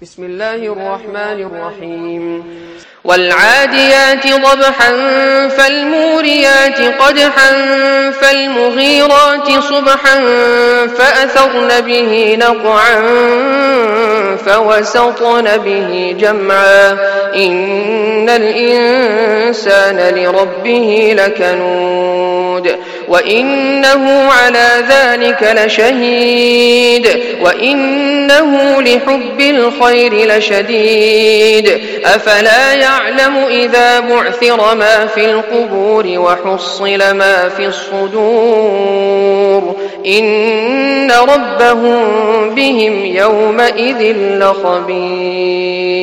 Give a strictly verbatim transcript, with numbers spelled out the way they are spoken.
بسم الله الرحمن الرحيم والعاديات ضبحا فالموريات قدحا فالمغيرات صبحا فأثرن به نقعا فوسطن به جمعا إن الإنسان لربه لكنود وإنه على ذلك لشهيد وإنه لحب الخير لشديد أفلا يعلم إذا بعثر ما في القبور وحصل ما في الصدور إن ربهم بهم يومئذ لخبير.